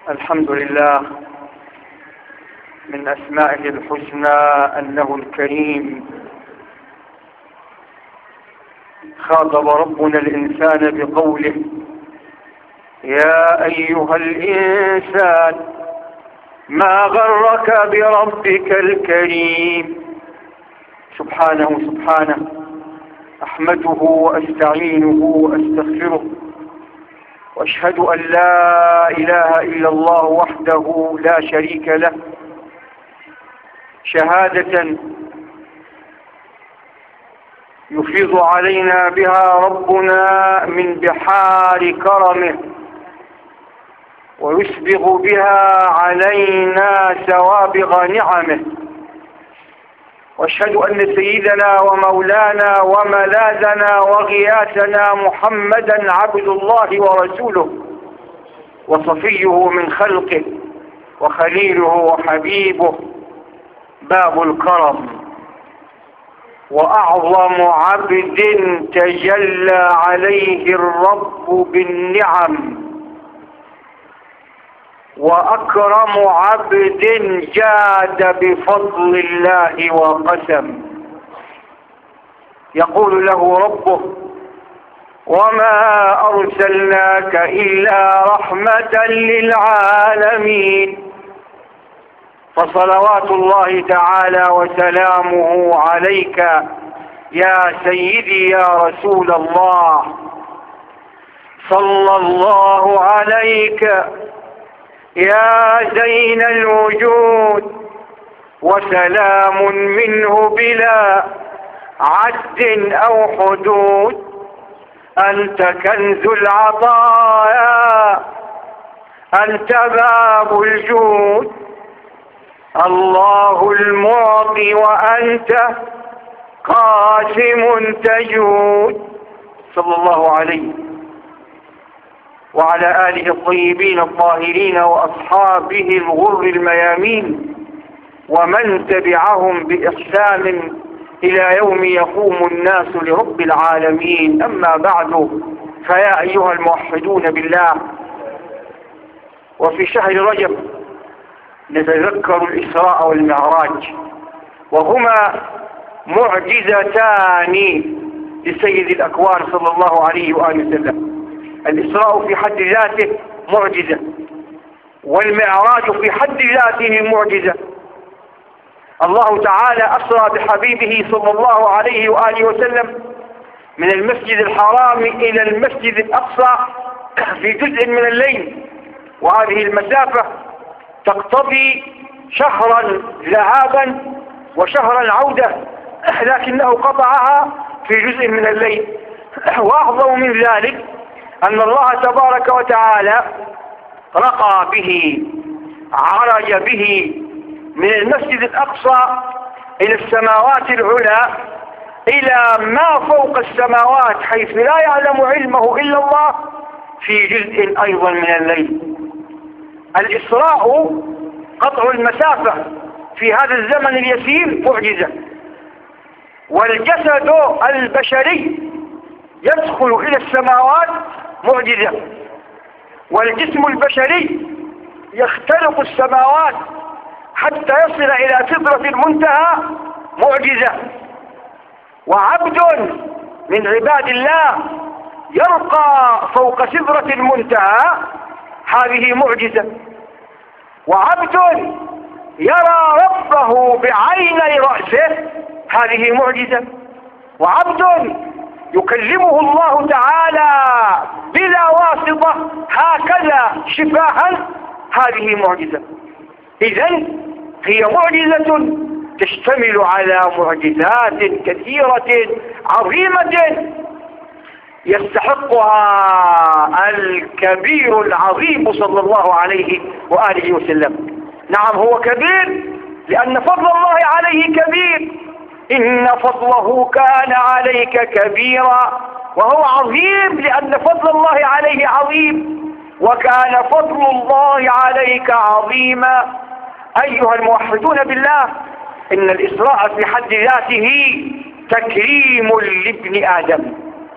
الحمد لله. من أسمائه الحسنى أنه الكريم. خاطب ربنا الإنسان بقوله: يا أيها الإنسان ما غرك بربك الكريم. سبحانه أحمده وأستعينه وأستغفره، وأشهد أن لا إله إلا الله وحده لا شريك له، شهادة يفيض علينا بها ربنا من بحار كرمه، ويسبغ بها علينا سوابغ نعمه. واشهد أن سيدنا ومولانا وملاذنا وغياثنا محمدا عبد الله ورسوله، وصفيه من خلقه، وخليله وحبيبه، باب الكرم، وأعظم عبد تجلى عليه الرب بالنعم، وأكرم عبد جاد بفضل الله وقسم. يقول له ربه: وما أرسلناك إلا رحمة للعالمين. فصلوات الله تعالى وسلامه عليك يا سيدي يا رسول الله. صلى الله عليك يا زين الوجود، وسلام منه بلا عد أو حدود. أنت كنز العطايا، أنت باب الجود، الله المعطي وأنت قاسم تجود. صلى الله عليه وعلى آله الطيبين الطاهرين وأصحابه الغر الميامين، ومن تبعهم بإحسان إلى يوم يقوم الناس لرب العالمين. أما بعد، فيا أيها الموحدون بالله، وفي شهر رجب نتذكر الإسراء والمعراج، وهما معجزتان لسيد الأكوان صلى الله عليه وآله وسلم. الإسراء في حد ذاته معجزة، والمعراج في حد ذاته معجزة. الله تعالى أسرى بحبيبه صلى الله عليه وآله وسلم من المسجد الحرام إلى المسجد الأقصى في جزء من الليل، وهذه المسافة تقتضي شهرا ذهابا وشهرا عودة، لكنه قطعها في جزء من الليل. وأعظم من ذلك أن الله تبارك وتعالى رقى به، عرج به من المسجد الأقصى إلى السماوات العلى، إلى ما فوق السماوات حيث لا يعلم علمه إلا الله، في جزء أيضا من الليل. الإسراء قطع المسافة في هذا الزمن اليسير معجزة، والجسد البشري يدخل إلى السماوات معجزة، والجسم البشري يختلق السماوات حتى يصل إلى سدرة المنتهى معجزة. وعبد من عباد الله يرقى فوق سدرة المنتهى، هذه معجزة. وعبد يرى ربه بعيني رأسه، هذه معجزة. وعبد يكلمه الله تعالى بلا واسطة هكذا شفاها، هذه معجزة. إذن هي معجزة تشتمل على معجزات كثيرة عظيمة يستحقها الكبير العظيم صلى الله عليه وآله وسلم. نعم، هو كبير لأن فضل الله عليه كبير، إن فضله كان عليك كبيرا. وهو عظيم لأن فضل الله عليه عظيم، وكان فضل الله عليك عظيما. أيها الموحدون بالله، إن الإسراء في حد ذاته تكريم لابن آدم.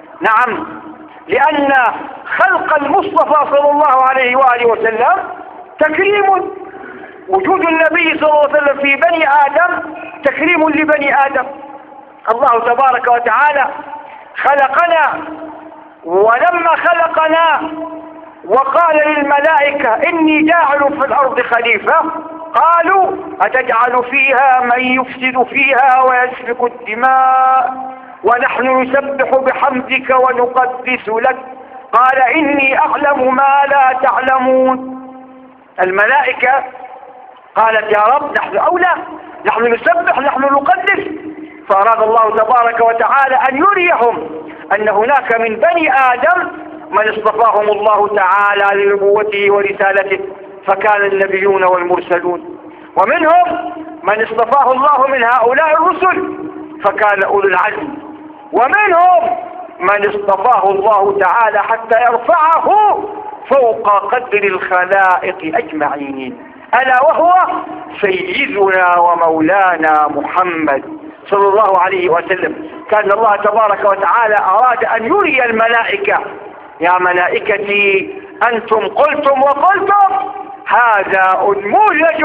نعم، لأن خلق المصطفى صلى الله عليه وآله وسلم تكريم. وجود النبي صلى الله عليه وسلم في بني آدم تكريم لبني آدم. الله تبارك وتعالى خلقنا، ولما خلقنا وقال للملائكة إني جاعل في الأرض خليفة، قالوا أتجعل فيها من يفسد فيها ويسفك الدماء ونحن نسبح بحمدك ونقدس لك، قال إني أعلم ما لا تعلمون. الملائكة قالت يا رب نحن أولى، نحن نسبح، نحن نقدس. فأراد الله تبارك وتعالى أن يريهم أن هناك من بني آدم من اصطفاهم الله تعالى لنبوته ورسالته، فكان النبيون والمرسلون، ومنهم من اصطفاه الله من هؤلاء الرسل فكان أولو العزم، ومنهم من اصطفاه الله تعالى حتى يرفعه فوق قدر الخلائق أجمعين، ألا وهو سيدنا ومولانا محمد صلى الله عليه وسلم. كان الله تبارك وتعالى أراد أن يري الملائكة يا ملائكتي أنتم قلتم وقلتم هذا أنموذج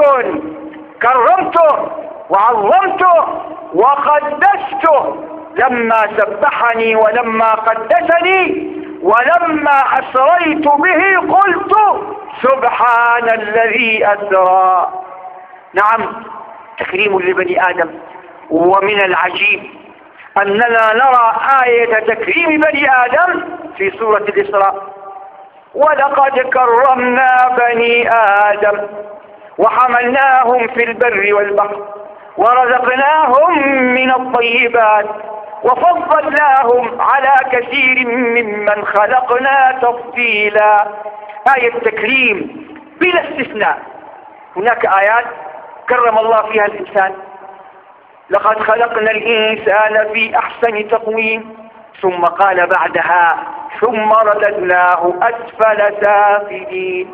كرمته وعظمته وقدسته لما سبحني ولما قدسني ولما أسريت به قلت سبحان الذي أسرى. نعم، تكريم لبني آدم. ومن العجيب أننا نرى آية تكريم بني آدم في سورة الإسراء: ولقد كرمنا بني آدم وحملناهم في البر والبحر ورزقناهم من الطيبات وفضلناهم على كثير ممن خلقنا تفضيلا. آية تكريم بلا استثناء. هناك آيات كرم الله فيها الإنسان: لقد خلقنا الإنسان في أحسن تقويم، ثم قال بعدها ثم رددناه أسفل سافلين.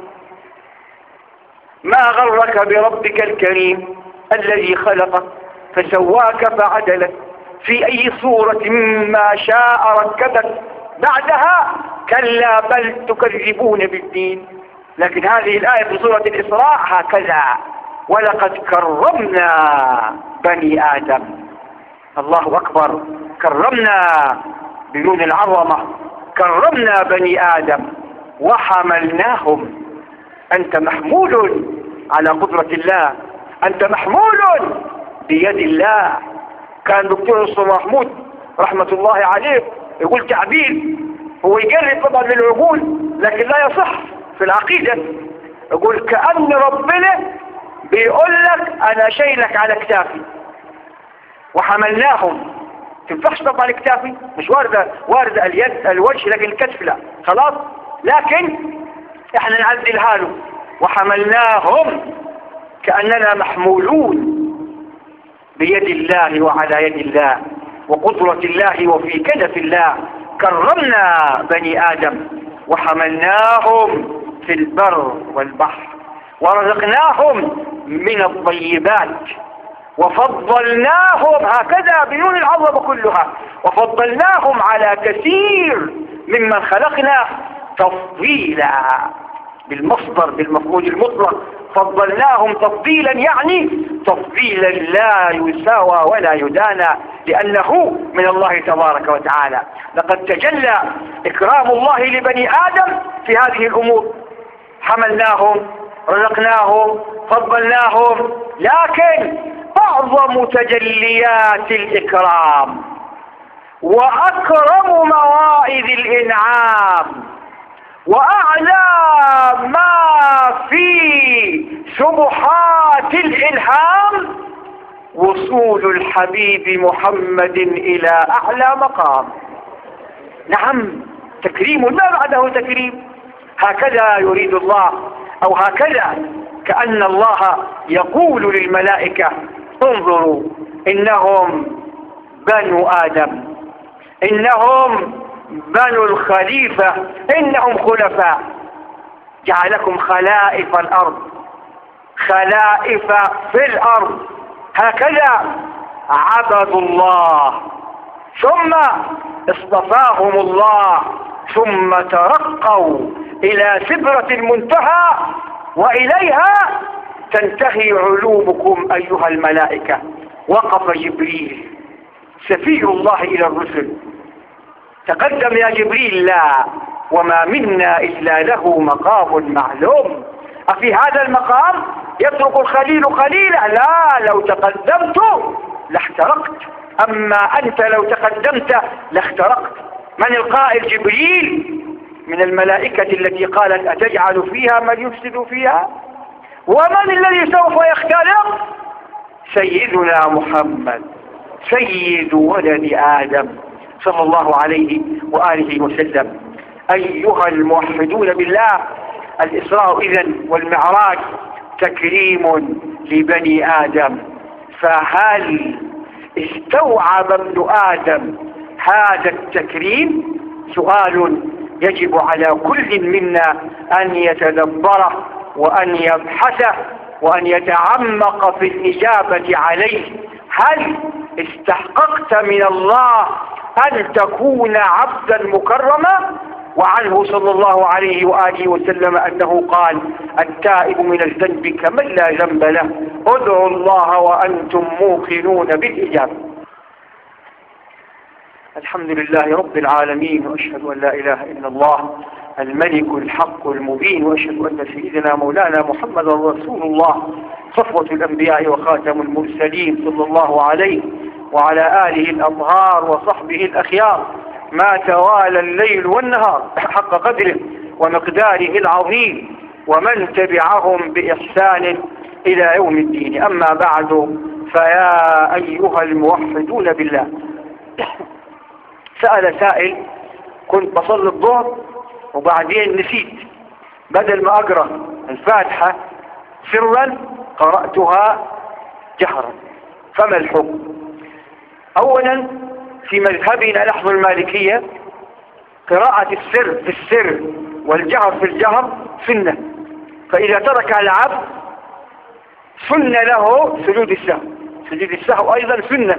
ما غرك بربك الكريم الذي خلقك فسواك فعدلك في أي صورة ما شاء ركبك. بعدها كلا بل تكذبون بالدين. لكن هذه الآية في سورة الإسراء هكذا: ولقد كرمنا بني آدم. الله أكبر، كرمنا بدون العظمة، كرمنا بني آدم وحملناهم. أنت محمول على قدرة الله، أنت محمول بيد الله. كان دكتور الصلاح محمود رحمة الله عليه يقول تعبير هو يقرب طبعا للعقول لكن لا يصح في العقيدة، يقول كأن ربنا بيقول لك أنا شايلك على كتافي وحملناهم. تنفعش طبعا كتافي، مش واردة اليد الوجه لكن الكتف لا، خلاص، لكن احنا نعدلها له وحملناهم كأننا محمولون بيد الله وعلى يد الله وقدرة الله وفي كنف الله. كرمنا بني آدم وحملناهم في البر والبحر ورزقناهم من الطيبات وفضلناهم، هكذا بنون العظمة كلها، وفضلناهم على كثير ممن خلقنا تفضيلا، بالمصدر بالمفعول المطلق. فضلناهم تفضيلا يعني تفضيلا لا يساوى ولا يدانى، لأنه من الله تبارك وتعالى. لقد تجلى إكرام الله لبني آدم في هذه الأمور: حملناهم، رزقناهم، فضلناهم. لكن أعظم تجليات الإكرام وأكرم مواعظ الإنعام وأعلى ما في سبحات الإلهام وصول الحبيب محمد إلى أعلى مقام. نعم، تكريم ما بعده تكريم. هكذا يريد الله، أو هكذا كأن الله يقول للملائكة: انظروا إنهم بنو آدم، إنهم بنو الخليفة، إنهم خلفاء، جعلكم خلائف الأرض، خلائف في الأرض. هكذا عبدوا الله ثم اصطفاهم الله ثم ترقوا إلى سدرة المنتهى وإليها تنتهي علومكم أيها الملائكة. وقف جبريل سفير الله إلى الرسل، تقدم يا جبريل: لا، وما منا إلا له مقام معلوم. أفي هذا المقام يترك الخليل خليلا؟ لا، لو تقدمت لاحترقت، أما أنت لو تقدمت لاحترقت. من القائل؟ جبريل، من الملائكة التي قالت: أتجعل فيها من يفسد فيها؟ ومن الذي سوف يختلق؟ سيدنا محمد سيد ولد آدم صلى الله عليه وآله وسلم. أيها الموحدون بالله، الإسراء إذن والمعراج تكريم لبني آدم، فهل استوعب ابن آدم هذا التكريم؟ سؤال يجب على كل منا أن يتدبره وأن يبحثه وأن يتعمق في الإجابة عليه. هل استحققت من الله أن تكون عبدا مكرما؟ وعنه صلى الله عليه وآله وسلم أنه قال: التائب من الذنب كمن لا ذنب له، ادعوا الله وأنتم موقنون بالإجابة. الحمد لله رب العالمين، وأشهد أن لا إله إلا الله الملك الحق المبين، وأشهد أن سيدنا مولانا محمد رسول الله صفوة الأنبياء وخاتم المرسلين صلى الله عليه وعلى آله الأطهار وصحبه الأخيار، ما توالى الليل والنهار حق قدره ومقداره العظيم، ومن تبعهم بإحسان إلى يوم الدين. أما بعد، فيا أيها الموحدون بالله، سأل سائل: كنت بصلي الظهر وبعدين نسيت، بدل ما أقرأ الفاتحة سرا قرأتها جهرا، فما الحكم؟ أولا، في مذهبنا نحن المالكية قراءة السر في السر والجهر في الجهر سنة، فإذا ترك العبد سنة له سجود السهو، سجود السهو أيضا سنة.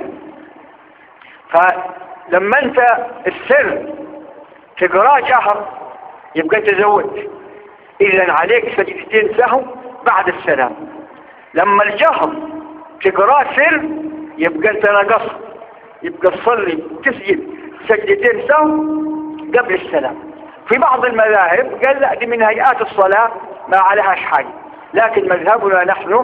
فلما أنت السر تقرأ جهر يبقى أنت زودت، إذن عليك سجدتين سهو بعد السلام. لما الجهر تقرأ سر يبقى أنت نقص، يبقى تصلي تسجد سجدتين سهو قبل السلام. في بعض المذاهب قال لا، دي من هيئات الصلاة ما عليهاش حاجة، لكن مذهبنا نحن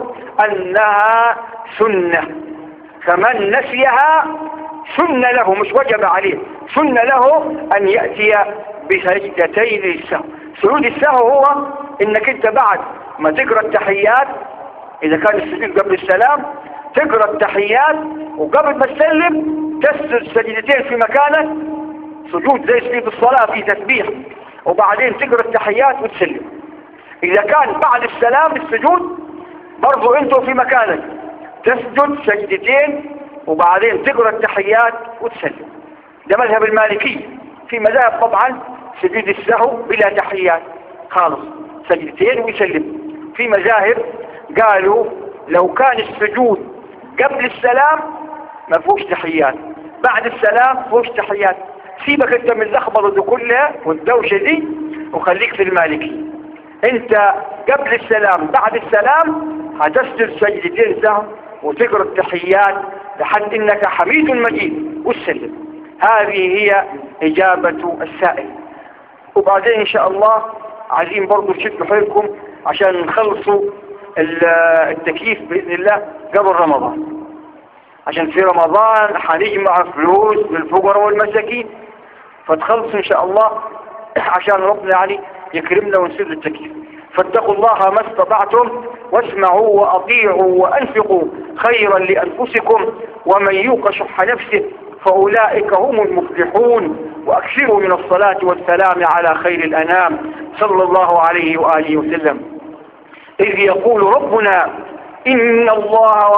أنها سنة، فمن نسيها سنة له، مش وجب عليه، سنة له أن يأتي بسجدتين للسهو. سجود السهو هو إنك أنت بعد ما تقرأ التحيات، إذا كان السجود قبل السلام، تقرأ التحيات وقبل ما تسلم تسجد سجدتين في مكانك، سجود زي سجود الصلاة في تسبيح، وبعدين تقرأ التحيات وتسلم. إذا كان بعد السلام السجود برضو أنتوا في مكانك تسجد سجدتين وبعدين تقرأ التحيات وتسلم. ده مذهب المالكي. في مذاهب طبعا سجود السهو بلا تحيات خالص، سجدتين ويسلم. في مذاهب قالوا لو كان السجود قبل السلام ما فيهوش تحيات، بعد السلام فيهوش تحيات. سيبك انت من اللخبطه دي كلها والدوشه دي وخليك في المالكي. انت قبل السلام بعد السلام هتسجد سجدتين سهو وتقرا التحيات لحد انك حميد مجيد وتسلم. هذه هي اجابه السائل. وبعدين ان شاء الله عايزين برضو تشدوا حيلكم عشان نخلصوا التكييف باذن الله قبل رمضان، عشان في رمضان هنجمع فلوس للفقراء والمساكين، فتخلصوا ان شاء الله عشان ربنا يعني يكرمنا ونسد التكييف. فاتقوا الله ما استطعتم واسمعوا واطيعوا وانفقوا خيرا لانفسكم ومن يوق شح نفسه فاولئك هم المفلحون. واكثروا من الصلاه والسلام على خير الانام صلى الله عليه واله وسلم. اذ يقول ربنا إن الله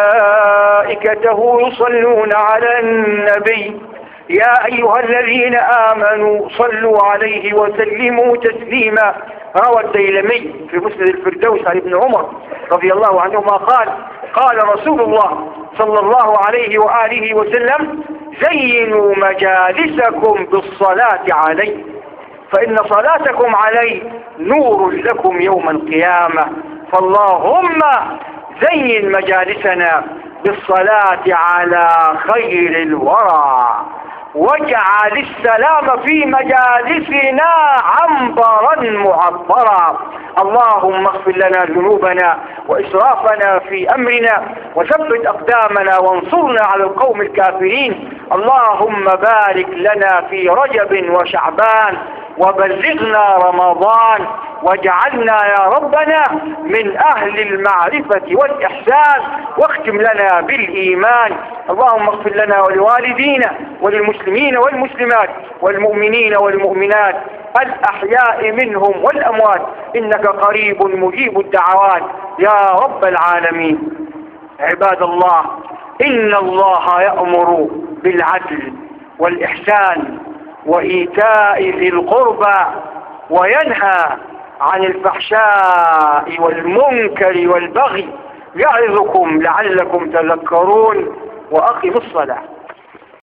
وملائكته يصلون على النبي يا أيها الذين آمنوا صلوا عليه وسلموا تسليما. روى الديلمي في مسند الفردوس عن ابن عمر رضي الله عنهما قال قال رسول الله صلى الله عليه وآله وسلم زينوا مجالسكم بالصلاة عليه. فإن صلاتكم علي نور لكم يوم القيامة. فاللهم زين مجالسنا بالصلاة على خير الورى، واجعل السلام في مجالسنا عنبرا معطرا. اللهم اغفر لنا ذنوبنا وإسرافنا في أمرنا، وثبت أقدامنا وانصرنا على القوم الكافرين. اللهم بارك لنا في رجب وشعبان، وبلغنا رمضان، واجعلنا يا ربنا من أهل المعرفة والإحسان، واختم لنا بالإيمان. اللهم اغفر لنا ولوالدينا وللمسلمين والمسلمات والمؤمنين والمؤمنات الأحياء منهم والأموات، إنك قريب مجيب الدعوات يا رب العالمين. عباد الله، إن الله يأمر بالعدل والإحسان وإيتاء ذي القربى، وينهى عن الفحشاء والمنكر والبغي، يعظكم لعلكم تذكرون. وأقم الصلاة.